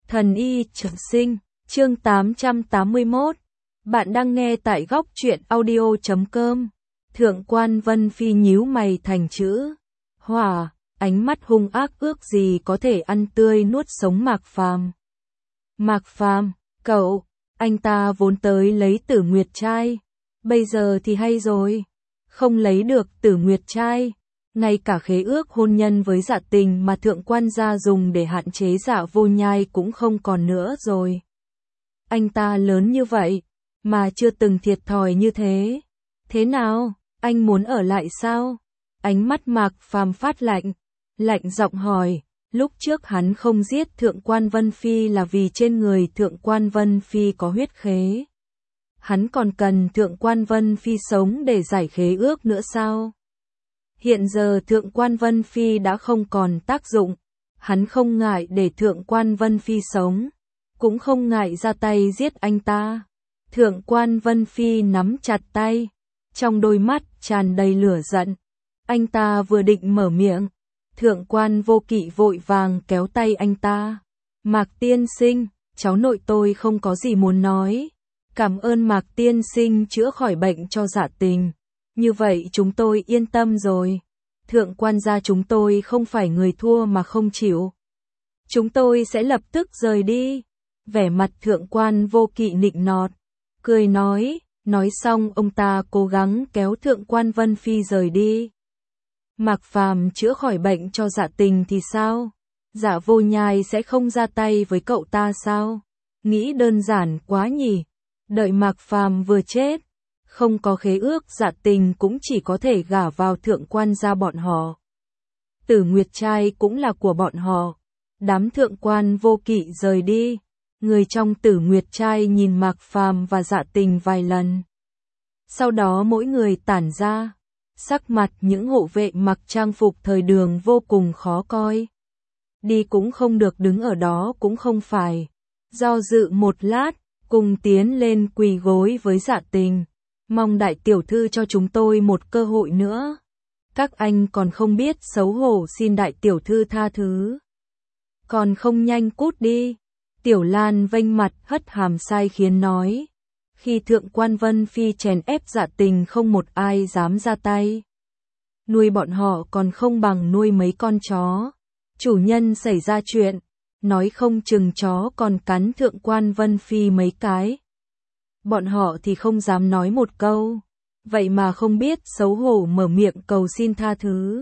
Thần y trường sinh, chương 881. Bạn đang nghe tại góc truyện audio.com. Thượng quan Vân Phi nhíu mày thành chữ Hỏa, ánh mắt hung ác ước gì có thể ăn tươi nuốt sống Mạc Phàm. Mạc Phàm, cậu, anh ta vốn tới lấy Tử Nguyệt trai, bây giờ thì hay rồi, không lấy được Tử Nguyệt trai. Ngay cả khế ước hôn nhân với Dạ Tình mà thượng quan gia dùng để hạn chế Dạ Vô Nhai cũng không còn nữa rồi. Anh ta lớn như vậy, mà chưa từng thiệt thòi như thế. Thế nào, anh muốn ở lại sao? Ánh mắt Mạc Phàm phát lạnh, lạnh giọng hỏi. Lúc trước hắn không giết thượng quan Vân Phi là vì trên người thượng quan Vân Phi có huyết khế. Hắn còn cần thượng quan Vân Phi sống để giải khế ước nữa sao? Hiện giờ thượng quan Vân Phi đã không còn tác dụng, hắn không ngại để thượng quan Vân Phi sống, cũng không ngại ra tay giết anh ta. Thượng quan Vân Phi nắm chặt tay, trong đôi mắt tràn đầy lửa giận. Anh ta vừa định mở miệng, thượng quan Vô Kỵ vội vàng kéo tay anh ta. Mạc tiên sinh, cháu nội tôi không có gì muốn nói. Cảm ơn Mạc tiên sinh chữa khỏi bệnh cho Dạ Tình. Như vậy chúng tôi yên tâm rồi. Thượng quan gia chúng tôi không phải người thua mà không chịu. Chúng tôi sẽ lập tức rời đi. Vẻ mặt thượng quan Vô Kỵ nịnh nọt, cười nói xong ông ta cố gắng kéo thượng quan Vân Phi rời đi. Mạc Phàm chữa khỏi bệnh cho Dạ Tình thì sao? Dạ Vô Nhai sẽ không ra tay với cậu ta sao? Nghĩ đơn giản quá nhỉ. Đợi Mạc Phàm vừa chết, không có khế ước Dạ Tình cũng chỉ có thể gả vào thượng quan gia bọn họ. Tử Nguyệt trai cũng là của bọn họ. Đám thượng quan Vô Kỵ rời đi. Người trong Tử Nguyệt trai nhìn Mạc Phàm và Dạ Tình vài lần. Sau đó mỗi người tản ra. Sắc mặt những hộ vệ mặc trang phục thời Đường vô cùng khó coi. Đi cũng không được, đứng ở đó cũng không phải. Do dự một lát, cùng tiến lên quỳ gối với Dạ Tình. Mong đại tiểu thư cho chúng tôi một cơ hội nữa. Các anh còn không biết xấu hổ xin đại tiểu thư tha thứ. Còn không nhanh cút đi. Tiểu Lan vênh mặt hất hàm sai khiến nói. Khi thượng quan Vân Phi chèn ép Dạ Tình không một ai dám ra tay. Nuôi bọn họ còn không bằng nuôi mấy con chó. Chủ nhân xảy ra chuyện, nói không chừng chó còn cắn thượng quan Vân Phi mấy cái. Bọn họ thì không dám nói một câu, vậy mà không biết xấu hổ mở miệng cầu xin tha thứ.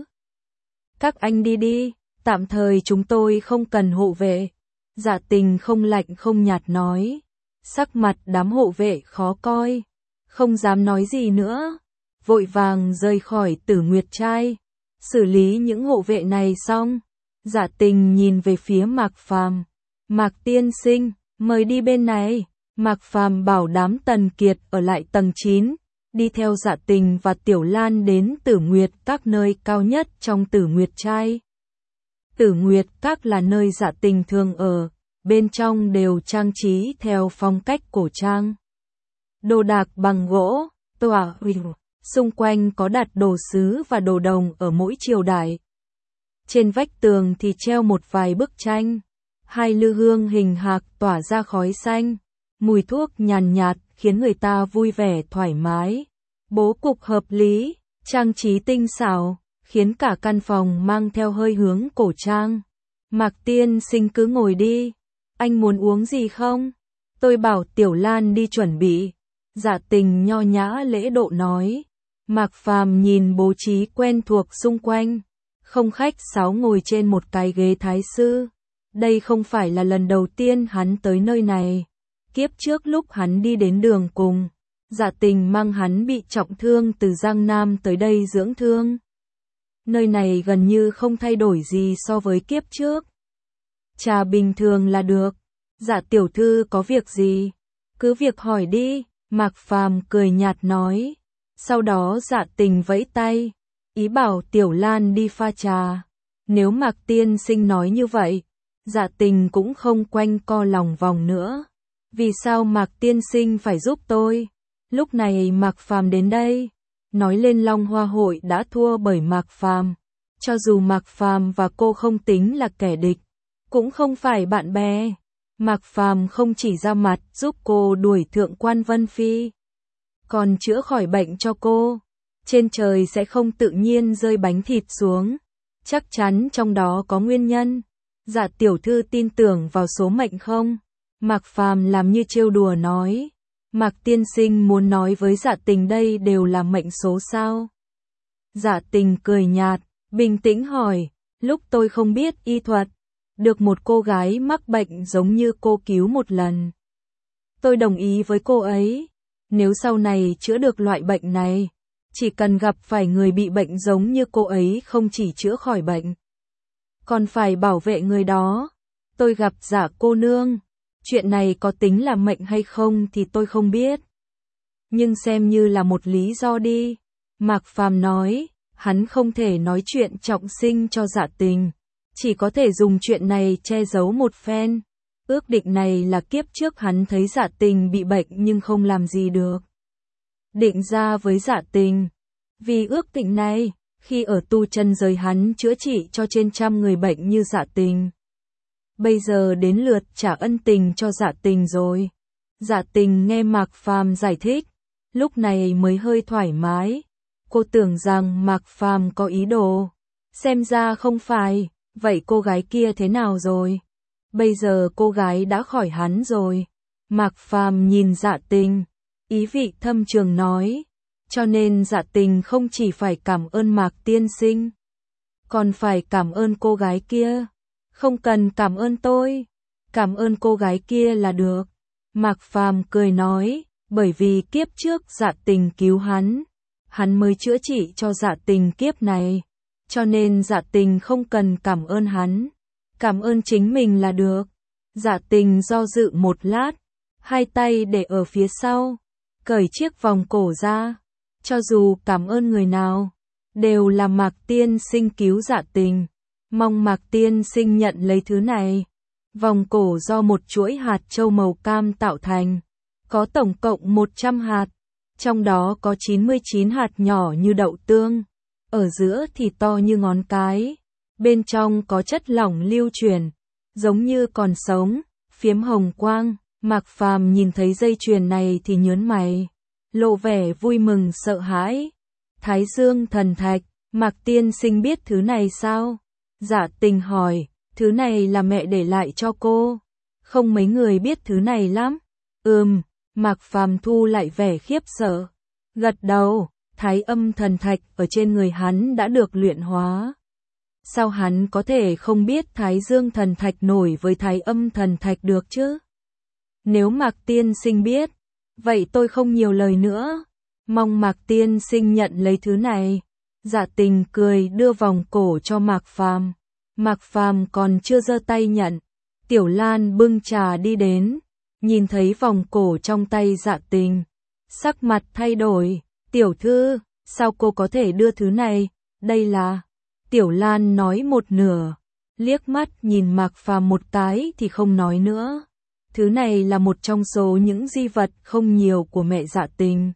Các anh đi đi, tạm thời chúng tôi không cần hộ vệ. Dạ Tình không lạnh không nhạt nói. Sắc mặt đám hộ vệ khó coi, không dám nói gì nữa, vội vàng rời khỏi Tử Nguyệt trai. Xử lý những hộ vệ này xong, Dạ Tình nhìn về phía Mạc Phàm. Mạc tiên sinh, mời đi bên này. Mạc Phàm bảo đám Tần Kiệt ở lại tầng 9, đi theo Dạ Tình và Tiểu Lan đến Tử Nguyệt Các, nơi cao nhất trong Tử Nguyệt trai. Tử Nguyệt Các là nơi Dạ Tình thường ở, bên trong đều trang trí theo phong cách cổ trang. Đồ đạc bằng gỗ, tỏa huỳnh, xung quanh có đặt đồ sứ và đồ đồng ở mỗi triều đại. Trên vách tường thì treo một vài bức tranh, 2 lư hương hình hạc tỏa ra khói xanh. Mùi thuốc nhàn nhạt khiến người ta vui vẻ thoải mái. Bố cục hợp lý, trang trí tinh xảo, khiến cả căn phòng mang theo hơi hướng cổ trang. Mạc tiên sinh cứ ngồi đi. Anh muốn uống gì không? Tôi bảo Tiểu Lan đi chuẩn bị. Dạ Tình nho nhã lễ độ nói. Mạc Phàm nhìn bố trí quen thuộc xung quanh. Không khách sáo ngồi trên một cái ghế thái sư. Đây không phải là lần đầu tiên hắn tới nơi này. Kiếp trước lúc hắn đi đến Đường Cùng, Dạ Tình mang hắn bị trọng thương từ Giang Nam tới đây dưỡng thương. Nơi này gần như không thay đổi gì so với kiếp trước. Trà bình thường là được. Dạ tiểu thư có việc gì? Cứ việc hỏi đi, Mạc Phàm cười nhạt nói. Sau đó Dạ Tình vẫy tay, ý bảo Tiểu Lan đi pha trà. Nếu Mạc tiên sinh nói như vậy, Dạ Tình cũng không quanh co lòng vòng nữa. Vì sao Mạc tiên sinh phải giúp tôi? Lúc này Mạc Phàm đến đây, nói lên Long Hoa hội đã thua bởi Mạc Phàm. Cho dù Mạc Phàm và cô không tính là kẻ địch, cũng không phải bạn bè, Mạc Phàm không chỉ ra mặt giúp cô đuổi Thượng quan Vân Phi, còn chữa khỏi bệnh cho cô. Trên trời sẽ không tự nhiên rơi bánh thịt xuống, chắc chắn trong đó có nguyên nhân. Dạ tiểu thư tin tưởng vào số mệnh không? Mạc Phàm làm như trêu đùa nói. Mạc tiên sinh muốn nói với Dạ Tình đây đều là mệnh số sao? Dạ Tình cười nhạt, bình tĩnh hỏi, lúc tôi không biết y thuật, được một cô gái mắc bệnh giống như cô cứu một lần. Tôi đồng ý với cô ấy, nếu sau này chữa được loại bệnh này, chỉ cần gặp phải người bị bệnh giống như cô ấy không chỉ chữa khỏi bệnh, còn phải bảo vệ người đó. Tôi gặp Dạ cô nương, chuyện này có tính là mệnh hay không thì tôi không biết. Nhưng xem như là một lý do đi. Mạc Phàm nói, hắn không thể nói chuyện trọng sinh cho Dạ Tình, chỉ có thể dùng chuyện này che giấu một phen. Ước định này là kiếp trước hắn thấy Dạ Tình bị bệnh nhưng không làm gì được, định ra với Dạ Tình. Vì ước định này, khi ở tu chân giới hắn chữa trị cho trên trăm người bệnh như Dạ Tình. Bây giờ đến lượt trả ân tình cho Dạ Tình rồi. Dạ Tình nghe Mạc Phàm giải thích, lúc này mới hơi thoải mái. Cô tưởng rằng Mạc Phàm có ý đồ, xem ra không phải. Vậy cô gái kia thế nào rồi? Bây giờ cô gái đã khỏi hắn rồi. Mạc Phàm nhìn Dạ Tình, ý vị thâm trường nói, cho nên Dạ Tình không chỉ phải cảm ơn Mạc tiên sinh, còn phải cảm ơn cô gái kia. Không cần cảm ơn tôi, cảm ơn cô gái kia là được. Mạc Phàm cười nói, bởi vì kiếp trước Dạ Tình cứu hắn mới chữa trị cho Dạ Tình kiếp này, cho nên Dạ Tình không cần cảm ơn hắn, cảm ơn chính mình là được. Dạ Tình do dự một lát, hai tay để ở phía sau, cởi chiếc vòng cổ ra. Cho dù cảm ơn người nào, đều là Mạc tiên sinh cứu Dạ Tình, mong Mạc tiên sinh nhận lấy thứ này. Vòng cổ do một chuỗi hạt châu màu cam tạo thành, có tổng cộng 100 hạt, trong đó có 99 hạt nhỏ như đậu tương, ở giữa thì to như ngón cái, bên trong có chất lỏng lưu chuyển, giống như còn sống, phiếm hồng quang. Mạc Phàm nhìn thấy dây chuyền này thì nhớn mày, lộ vẻ vui mừng sợ hãi. Thái Dương thần thạch, Mạc tiên sinh biết thứ này sao? Dạ Tình hỏi, thứ này là mẹ để lại cho cô, không mấy người biết thứ này lắm. Mạc Phàm thu lại vẻ khiếp sợ, gật đầu. Thái Âm thần thạch ở trên người hắn đã được luyện hóa, sao hắn có thể không biết Thái Dương thần thạch nổi với Thái Âm thần thạch được chứ? Nếu Mạc tiên sinh biết, vậy tôi không nhiều lời nữa, mong Mạc tiên sinh nhận lấy thứ này. Dạ Tình cười đưa vòng cổ cho Mạc Phàm. Mạc Phàm còn chưa giơ tay nhận, Tiểu Lan bưng trà đi đến, nhìn thấy vòng cổ trong tay Dạ Tình, sắc mặt thay đổi. Tiểu thư, sao cô có thể đưa thứ này? Đây là... Tiểu Lan nói một nửa, liếc mắt nhìn Mạc Phàm một cái thì không nói nữa. Thứ này là một trong số những di vật không nhiều của mẹ Dạ Tình.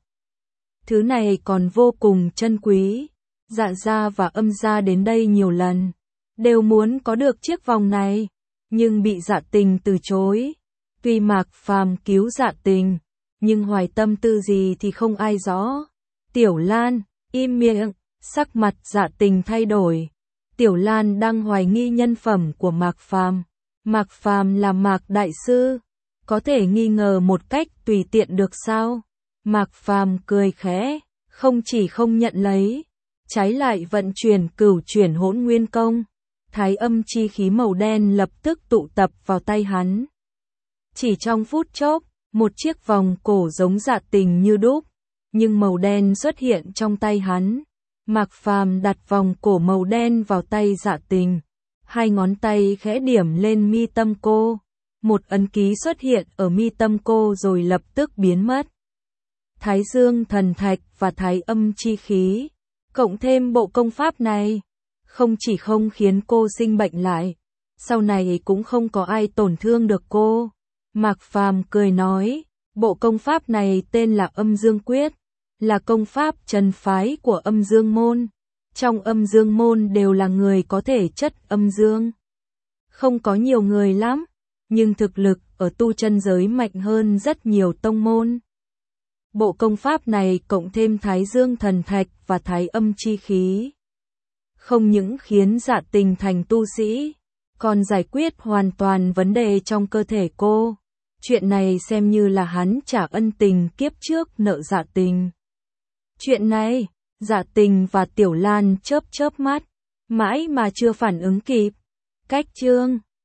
Thứ này còn vô cùng chân quý. Dạ gia và Âm gia đến đây nhiều lần, đều muốn có được chiếc vòng này, nhưng bị Dạ Tình từ chối. Tuy Mạc Phàm cứu Dạ Tình, nhưng hoài tâm tư gì thì không ai rõ. Tiểu Lan, im miệng. Sắc mặt Dạ Tình thay đổi. Tiểu Lan đang hoài nghi nhân phẩm của Mạc Phàm. Mạc Phàm là Mạc đại sư, có thể nghi ngờ một cách tùy tiện được sao? Mạc Phàm cười khẽ, không chỉ không nhận lấy, trái lại vận chuyển Cửu Chuyển Hỗn Nguyên Công. Thái Âm chi khí màu đen lập tức tụ tập vào tay hắn. Chỉ trong phút chốc, một chiếc vòng cổ giống Dạ Tình như đúc, nhưng màu đen xuất hiện trong tay hắn. Mạc Phàm đặt vòng cổ màu đen vào tay Dạ Tình, hai ngón tay khẽ điểm lên mi tâm cô, một ấn ký xuất hiện ở mi tâm cô rồi lập tức biến mất. Thái Dương thần thạch và Thái Âm chi khí, cộng thêm bộ công pháp này, không chỉ không khiến cô sinh bệnh lại, sau này cũng không có ai tổn thương được cô. Mạc Phàm cười nói, bộ công pháp này tên là Âm Dương Quyết, là công pháp trần phái của Âm Dương môn. Trong Âm Dương môn đều là người có thể chất âm dương. Không có nhiều người lắm, nhưng thực lực ở tu chân giới mạnh hơn rất nhiều tông môn. Bộ công pháp này cộng thêm Thái Dương thần thạch và Thái Âm chi khí, không những khiến Dạ Tình thành tu sĩ, còn giải quyết hoàn toàn vấn đề trong cơ thể cô. Chuyện này xem như là hắn trả ân tình kiếp trước nợ Dạ Tình. Chuyện này, Dạ Tình và Tiểu Lan chớp chớp mắt, mãi mà chưa phản ứng kịp. Cách chương